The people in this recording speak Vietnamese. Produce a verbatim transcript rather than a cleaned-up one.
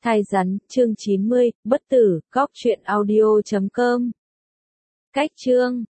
Thai rắn, chương chín mươi, bất tử, góc truyện audio chấm com. Cách chương